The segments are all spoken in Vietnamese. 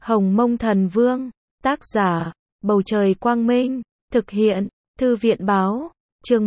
Hồng Mông Thần Vương, tác giả, Bầu Trời Quang Minh, thực hiện, Thư viện Báo, chương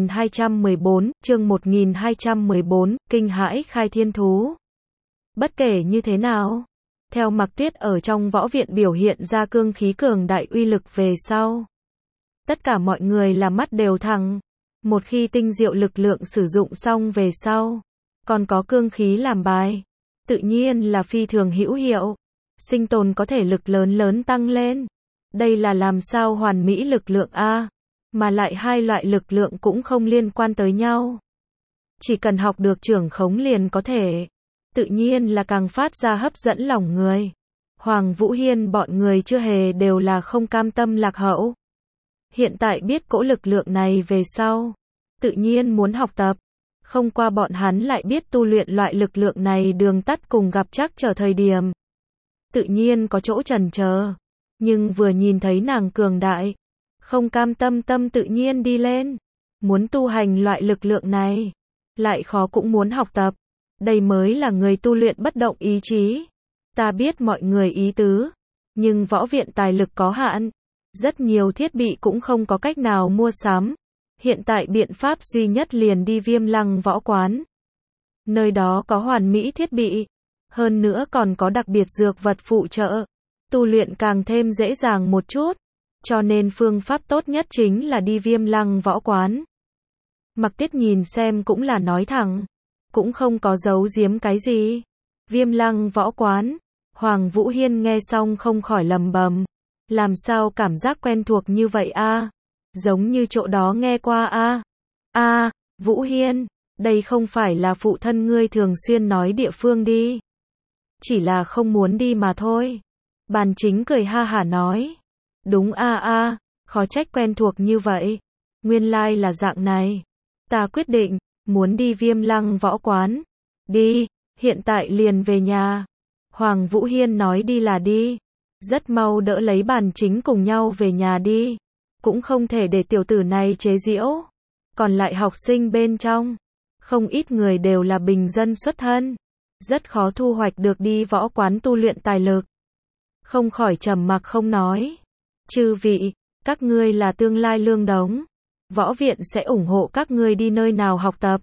1214, kinh hãi khai thiên thú. Bất kể như thế nào, theo Mặc Tuyết ở trong võ viện biểu hiện ra cương khí cường đại uy lực về sau, tất cả mọi người là mắt đều thẳng. Một khi tinh diệu lực lượng sử dụng xong về sau, còn có cương khí làm bài, tự nhiên là phi thường hữu hiệu, sinh tồn có thể lực lớn tăng lên. Đây là làm sao hoàn mỹ lực lượng a, mà lại hai loại lực lượng cũng không liên quan tới nhau. Chỉ cần học được trưởng khống liền có thể, tự nhiên là càng phát ra hấp dẫn lòng người. Hoàng Vũ Hiên bọn người chưa hề đều là không cam tâm lạc hậu. Hiện tại biết cỗ lực lượng này về sau, tự nhiên muốn học tập. Không qua bọn hắn lại biết tu luyện loại lực lượng này đường tắt cùng gặp trắc trở thời điểm, tự nhiên có chỗ chần chờ. Nhưng vừa nhìn thấy nàng cường đại, không cam tâm tự nhiên đi lên. Muốn tu hành loại lực lượng này, lại khó cũng muốn học tập. Đây mới là người tu luyện bất động ý chí. Ta biết mọi người ý tứ, nhưng võ viện tài lực có hạn, rất nhiều thiết bị cũng không có cách nào mua sắm. Hiện tại biện pháp duy nhất liền đi Viêm Lăng võ quán. Nơi đó có hoàn mỹ thiết bị, hơn nữa còn có đặc biệt dược vật phụ trợ, tu luyện càng thêm dễ dàng một chút, cho nên phương pháp tốt nhất chính là đi Viêm Lăng võ quán. Mặc Tuyết nhìn xem cũng là nói thẳng, cũng không có giấu giếm cái gì. Viêm Lăng võ quán, Hoàng Vũ Hiên nghe xong không khỏi lầm bầm, làm sao cảm giác quen thuộc như vậy a? Giống như chỗ đó nghe qua a. Vũ Hiên, đây không phải là phụ thân ngươi thường xuyên nói địa phương đi. Chỉ là không muốn đi mà thôi. Bàn Chính cười ha hả nói. Đúng a, khó trách quen thuộc như vậy. Nguyên lai là dạng này. Ta quyết định, muốn đi Viêm Lăng võ quán. Đi, hiện tại liền về nhà. Hoàng Vũ Hiên nói đi là đi. Rất mau đỡ lấy Bàn Chính cùng nhau về nhà đi. Cũng không thể để tiểu tử này chế giễu. Còn lại học sinh bên trong, không ít người đều là bình dân xuất thân, rất khó thu hoạch được đi võ quán tu luyện tài lực. Không khỏi trầm mặc không nói. Chư vị, các ngươi là tương lai lương đống. Võ viện sẽ ủng hộ các ngươi đi nơi nào học tập.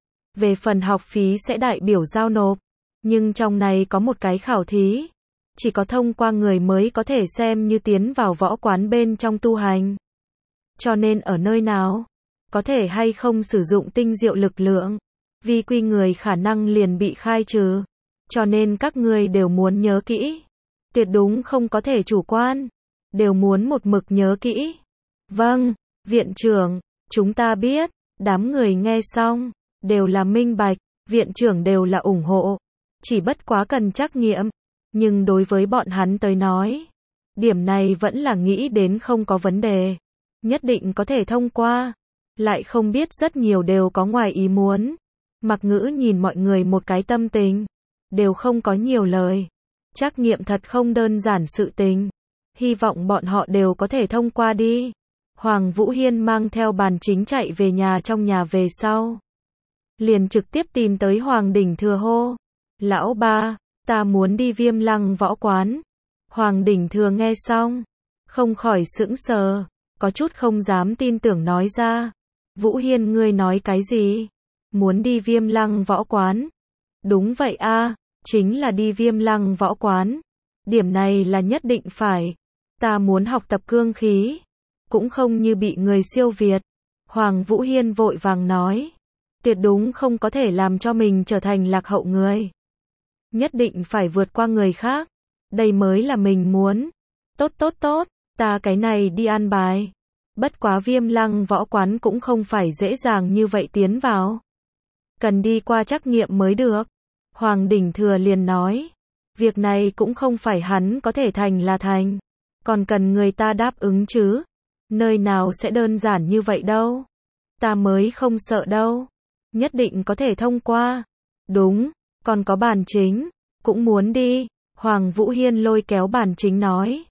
Về phần học phí sẽ đại biểu giao nộp. Nhưng trong này có một cái khảo thí. Chỉ có thông qua người mới có thể xem như tiến vào võ quán bên trong tu hành. Cho nên ở nơi nào, có thể hay không sử dụng tinh diệu lực lượng, vi quy người khả năng liền bị khai trừ. Cho nên các ngươi đều muốn nhớ kỹ. Tuyệt đúng không có thể chủ quan. Đều muốn một mực nhớ kỹ. Vâng, viện trưởng, chúng ta biết. Đám người nghe xong, đều là minh bạch, viện trưởng đều là ủng hộ. Chỉ bất quá cần trắc nghiệm. Nhưng đối với bọn hắn tới nói, điểm này vẫn là nghĩ đến không có vấn đề. Nhất định có thể thông qua. Lại không biết rất nhiều đều có ngoài ý muốn. Mặc Ngữ nhìn mọi người một cái tâm tình, đều không có nhiều lời. Trắc nghiệm thật không đơn giản sự tình. Hy vọng bọn họ đều có thể thông qua đi. Hoàng Vũ Hiên mang theo Bàn Chính chạy về nhà, trong nhà về sau, liền trực tiếp tìm tới Hoàng Đỉnh Thừa hô. Lão ba, ta muốn đi Viêm Lăng võ quán. Hoàng Đỉnh Thừa nghe xong, không khỏi sững sờ, có chút không dám tin tưởng nói ra. Vũ Hiên, ngươi nói cái gì? Muốn đi Viêm Lăng võ quán? Đúng vậy a, chính là đi Viêm Lăng võ quán. Điểm này là nhất định phải. Ta muốn học tập cương khí, cũng không như bị người siêu việt. Hoàng Vũ Hiên vội vàng nói. Tuyệt đúng không có thể làm cho mình trở thành lạc hậu người. Nhất định phải vượt qua người khác. Đây mới là mình muốn. Tốt, ta cái này đi an bài. Bất quá Viêm Lăng võ quán cũng không phải dễ dàng như vậy tiến vào. Cần đi qua trắc nghiệm mới được. Hoàng Đỉnh Thừa liền nói. Việc này cũng không phải hắn có thể thành là thành. Còn cần người ta đáp ứng chứ. Nơi nào sẽ đơn giản như vậy đâu. Ta mới không sợ đâu. Nhất định có thể thông qua. Đúng, còn có Bàn Chính, cũng muốn đi. Hoàng Vũ Hiên lôi kéo Bàn Chính nói.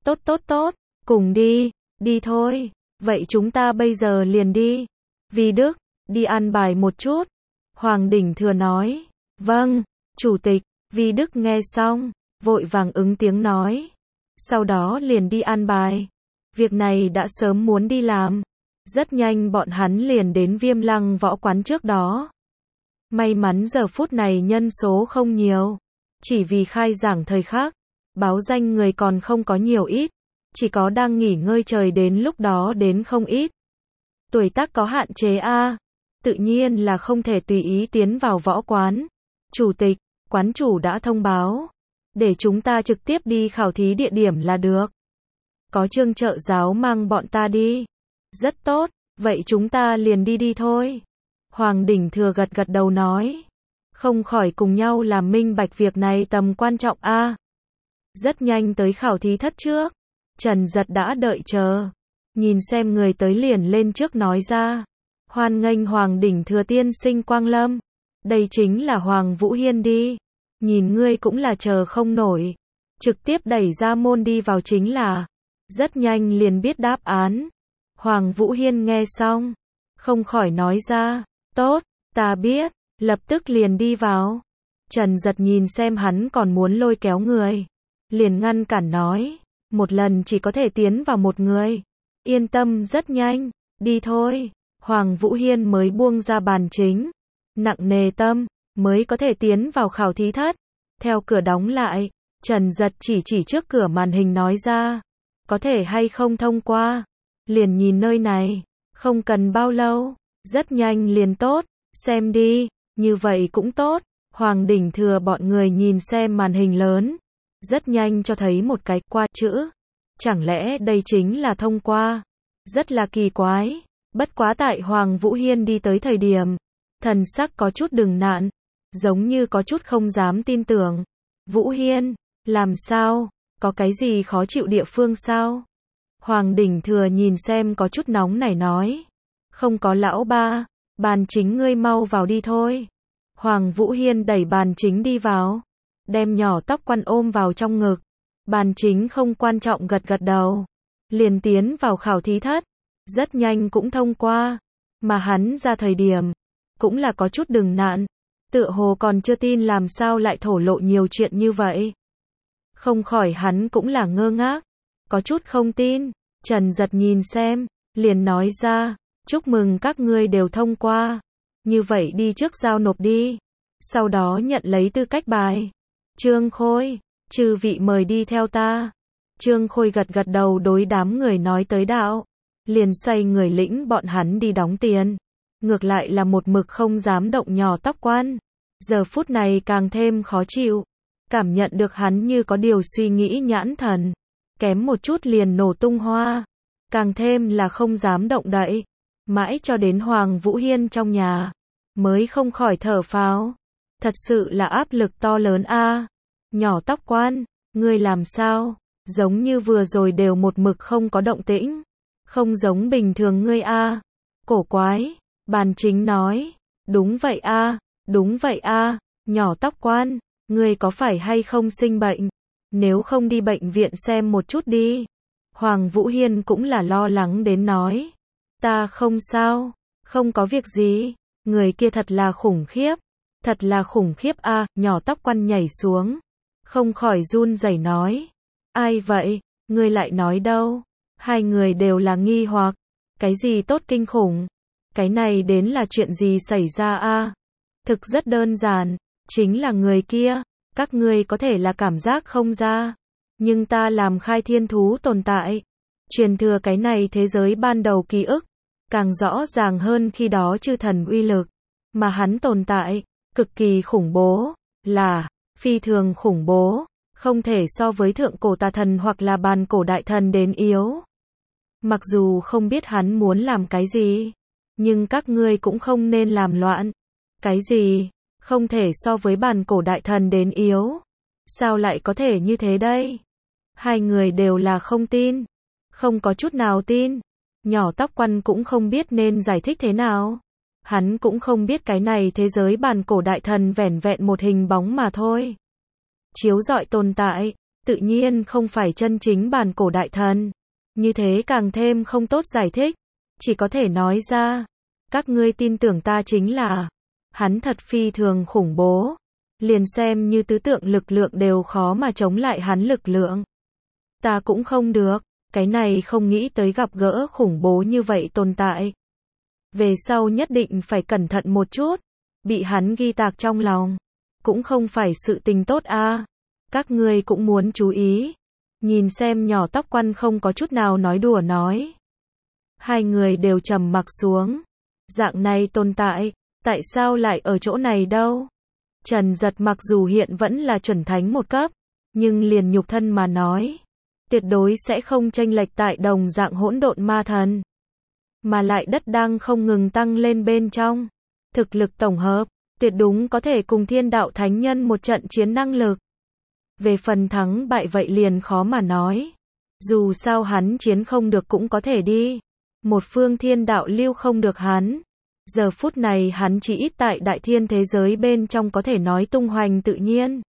Tốt, cùng đi, đi thôi. Vậy chúng ta bây giờ liền đi. Vi Đức, đi an bài một chút. Hoàng Đỉnh Thừa nói. Vâng, chủ tịch. Vi Đức nghe xong, vội vàng ứng tiếng nói. Sau đó liền đi an bài. Việc này đã sớm muốn đi làm. Rất nhanh bọn hắn liền đến Viêm Lăng võ quán trước đó. May mắn giờ phút này nhân số không nhiều. Chỉ vì khai giảng thời khắc, báo danh người còn không có nhiều ít. Chỉ có đang nghỉ ngơi trời đến lúc đó đến không ít. Tuổi tác có hạn chế a, tự nhiên là không thể tùy ý tiến vào võ quán. Chủ tịch, quán chủ đã thông báo. Để chúng ta trực tiếp đi khảo thí địa điểm là được. Có Trương trợ giáo mang bọn ta đi. Rất tốt, vậy chúng ta liền đi thôi. Hoàng Đỉnh Thừa gật gật đầu nói. Không khỏi cùng nhau làm minh bạch việc này tầm quan trọng a. Rất nhanh tới khảo thí thất trước. Trần Giật đã đợi chờ. Nhìn xem người tới liền lên trước nói ra. Hoan nghênh Hoàng Đỉnh Thừa tiên sinh quang lâm. Đây chính là Hoàng Vũ Hiên đi. Nhìn ngươi cũng là chờ không nổi. Trực tiếp đẩy ra môn đi vào chính là. Rất nhanh liền biết đáp án. Hoàng Vũ Hiên nghe xong. Không khỏi nói ra. Tốt, ta biết. Lập tức liền đi vào. Trần Giật nhìn xem hắn còn muốn lôi kéo người. Liền ngăn cản nói. Một lần chỉ có thể tiến vào một người. Yên tâm rất nhanh. Đi thôi. Hoàng Vũ Hiên mới buông ra bàn chính. Nặng nề tâm. Mới có thể tiến vào khảo thí thất. Theo cửa đóng lại. Trần Giật chỉ trước cửa màn hình nói ra. Có thể hay không thông qua. Liền nhìn nơi này. Không cần bao lâu. Rất nhanh liền tốt. Xem đi. Như vậy cũng tốt. Hoàng Đỉnh Thừa bọn người nhìn xem màn hình lớn. Rất nhanh cho thấy một cái qua chữ. Chẳng lẽ đây chính là thông qua? Rất là kỳ quái. Bất quá tại Hoàng Vũ Hiên đi tới thời điểm. Thần sắc có chút đừng nạn. Giống như có chút không dám tin tưởng. Vũ Hiên, làm sao? Có cái gì khó chịu địa phương sao? Hoàng Đỉnh Thừa nhìn xem có chút nóng nảy nói. Không có lão ba, bàn chính ngươi mau vào đi thôi. Hoàng Vũ Hiên đẩy bàn chính đi vào. Đem nhỏ tóc quăn ôm vào trong ngực. Bàn chính không quan trọng gật gật đầu. Liền tiến vào khảo thí thất. Rất nhanh cũng thông qua. Mà hắn ra thời điểm. Cũng là có chút đừng nạn. Tựa hồ còn chưa tin làm sao lại thổ lộ nhiều chuyện như vậy. Không khỏi hắn cũng là ngơ ngác. Có chút không tin. Trần Giật nhìn xem. Liền nói ra. Chúc mừng các ngươi đều thông qua. Như vậy đi trước giao nộp đi. Sau đó nhận lấy tư cách bài. Trương Khôi. Chư vị mời đi theo ta. Trương Khôi gật gật đầu đối đám người nói tới đạo. Liền xoay người lĩnh bọn hắn đi đóng tiền. Ngược lại là một mực không dám động nhỏ tóc quan. Giờ phút này càng thêm khó chịu. Cảm nhận được hắn như có điều suy nghĩ nhãn thần. Kém một chút liền nổ tung hoa. Càng thêm là không dám động đậy. Mãi cho đến Hoàng Vũ Hiên trong nhà. Mới không khỏi thở phào. Thật sự là áp lực to lớn a. Nhỏ tóc quan, ngươi làm sao? Giống như vừa rồi đều một mực không có động tĩnh. Không giống bình thường ngươi a. Cổ quái. Bàn chính nói. Đúng vậy a, đúng vậy a. Nhỏ tóc quan, ngươi có phải hay không sinh bệnh? Nếu không đi bệnh viện xem một chút đi. Hoàng Vũ Hiên cũng là lo lắng đến nói. Ta không sao, không có việc gì. Người kia thật là khủng khiếp. Thật là khủng khiếp a. Nhỏ tóc quan nhảy xuống. Không khỏi run rẩy nói. Ai vậy? Ngươi lại nói đâu? Hai người đều là nghi hoặc. Cái gì tốt kinh khủng? Cái này đến là chuyện gì xảy ra a? Thực rất đơn giản. Chính là người kia. Các ngươi có thể là cảm giác không ra. Nhưng ta làm khai thiên thú tồn tại. Truyền thừa cái này thế giới ban đầu ký ức. Càng rõ ràng hơn khi đó chư thần uy lực. Mà hắn tồn tại. Cực kỳ khủng bố. Là phi thường khủng bố. Không thể so với thượng cổ tà thần hoặc là bàn cổ đại thần đến yếu. Mặc dù không biết hắn muốn làm cái gì. Nhưng các ngươi cũng không nên làm loạn. Cái gì? Không thể so với bàn cổ đại thần đến yếu. Sao lại có thể như thế đây? Hai người đều là không tin. Không có chút nào tin. Nhỏ tóc quăn cũng không biết nên giải thích thế nào. Hắn cũng không biết cái này thế giới bàn cổ đại thần vẻn vẹn một hình bóng mà thôi. Chiếu rọi tồn tại, tự nhiên không phải chân chính bàn cổ đại thần. Như thế càng thêm không tốt giải thích. Chỉ có thể nói ra. Các ngươi tin tưởng ta chính là. Hắn thật phi thường khủng bố. Liền xem như tứ tượng lực lượng đều khó mà chống lại hắn lực lượng. Ta cũng không được, cái này không nghĩ tới gặp gỡ khủng bố như vậy tồn tại. Về sau nhất định phải cẩn thận một chút, bị hắn ghi tạc trong lòng. Cũng không phải sự tình tốt a. Các ngươi cũng muốn chú ý. Nhìn xem nhỏ tóc quan không có chút nào nói đùa nói. Hai người đều trầm mặc xuống. Dạng này tồn tại, tại sao lại ở chỗ này đâu? Trần Giật mặc dù hiện vẫn là chuẩn thánh một cấp, nhưng liền nhục thân mà nói, tuyệt đối sẽ không chênh lệch tại đồng dạng hỗn độn ma thần. Mà lại đất đang không ngừng tăng lên bên trong. Thực lực tổng hợp, tuyệt đúng có thể cùng thiên đạo thánh nhân một trận chiến năng lực. Về phần thắng bại vậy liền khó mà nói. Dù sao hắn chiến không được cũng có thể đi. Một phương thiên đạo lưu không được hắn. Giờ phút này hắn chỉ ít tại đại thiên thế giới bên trong có thể nói tung hoành tự nhiên.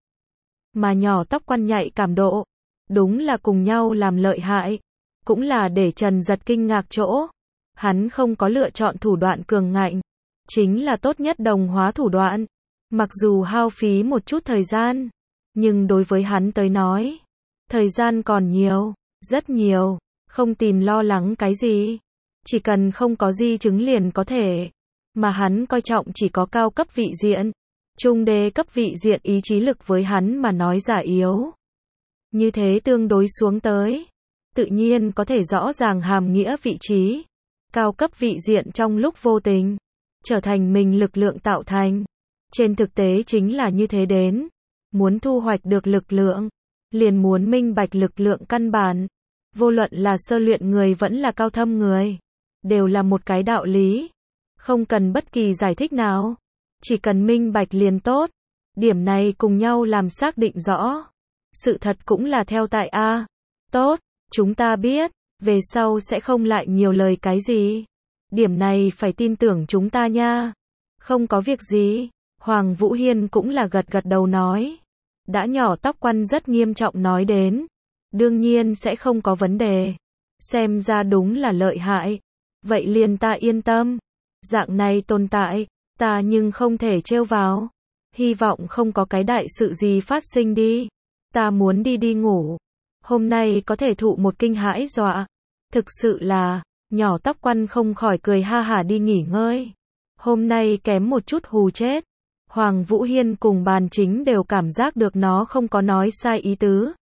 Mà nhỏ tóc quan nhạy cảm độ, đúng là cùng nhau làm lợi hại. Cũng là để Trần Giật kinh ngạc chỗ. Hắn không có lựa chọn thủ đoạn cường ngạnh. Chính là tốt nhất đồng hóa thủ đoạn. Mặc dù hao phí một chút thời gian. Nhưng đối với hắn tới nói, thời gian còn nhiều, rất nhiều. Không tìm lo lắng cái gì. Chỉ cần không có di chứng liền có thể. Mà hắn coi trọng chỉ có cao cấp vị diện. Trung đế cấp vị diện ý chí lực với hắn mà nói giả yếu. Như thế tương đối xuống tới. Tự nhiên có thể rõ ràng hàm nghĩa vị trí. Cao cấp vị diện trong lúc vô tình. Trở thành mình lực lượng tạo thành. Trên thực tế chính là như thế đến. Muốn thu hoạch được lực lượng. Liền muốn minh bạch lực lượng căn bản. Vô luận là sơ luyện người vẫn là cao thâm người. Đều là một cái đạo lý. Không cần bất kỳ giải thích nào. Chỉ cần minh bạch liền tốt. Điểm này cùng nhau làm xác định rõ. Sự thật cũng là theo tại A. Tốt, chúng ta biết. Về sau sẽ không lại nhiều lời cái gì. Điểm này phải tin tưởng chúng ta nha. Không có việc gì. Hoàng Vũ Hiên cũng là gật gật đầu nói. Đã nhỏ tóc quan rất nghiêm trọng nói đến. Đương nhiên sẽ không có vấn đề. Xem ra đúng là lợi hại. Vậy liền ta yên tâm. Dạng này tồn tại, ta nhưng không thể trêu vào. Hy vọng không có cái đại sự gì phát sinh đi. Ta muốn đi ngủ. Hôm nay có thể thụ một kinh hãi dọa. Thực sự là, nhỏ tóc quan không khỏi cười ha hả đi nghỉ ngơi. Hôm nay kém một chút hù chết. Hoàng Vũ Hiên cùng Bàn Chính đều cảm giác được nó không có nói sai ý tứ.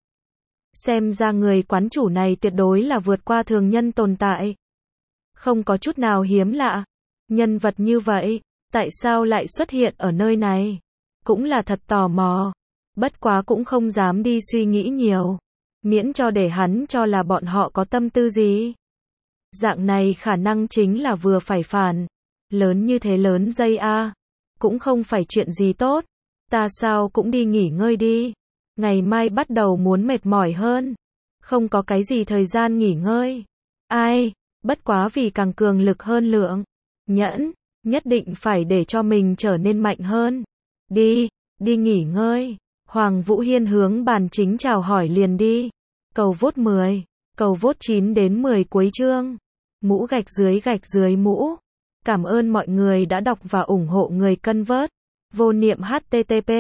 Xem ra người quán chủ này tuyệt đối là vượt qua thường nhân tồn tại. Không có chút nào hiếm lạ. Nhân vật như vậy, tại sao lại xuất hiện ở nơi này? Cũng là thật tò mò. Bất quá cũng không dám đi suy nghĩ nhiều. Miễn cho để hắn cho là bọn họ có tâm tư gì. Dạng này khả năng chính là vừa phải phản. Lớn như thế lớn dây a. Cũng không phải chuyện gì tốt. Ta sao cũng đi nghỉ ngơi đi. Ngày mai bắt đầu muốn mệt mỏi hơn. Không có cái gì thời gian nghỉ ngơi. Ai, bất quá vì càng cường lực hơn lượng. Nhẫn, nhất định phải để cho mình trở nên mạnh hơn. Đi nghỉ ngơi. Hoàng Vũ Hiên hướng Bàn Chính chào hỏi liền đi. Cầu vote 10, cầu vote 9 đến 10 cuối chương. Mũ gạch dưới mũ. Cảm ơn mọi người đã đọc và ủng hộ người cân vớt. Vô niệm http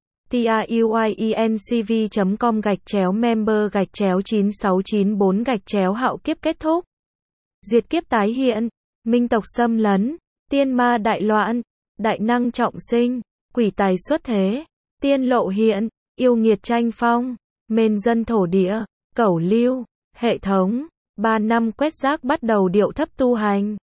truyencv.com/member/9694 hạo kiếp kết thúc. Diệt kiếp tái hiện. Minh tộc xâm lấn. Tiên ma đại loạn. Đại năng trọng sinh. Quỷ tài xuất thế. Tiên lộ hiện. Yêu nghiệt tranh phong. Mên dân thổ địa. Cẩu lưu. Hệ thống. 3 năm quét rác bắt đầu điệu thấp tu hành.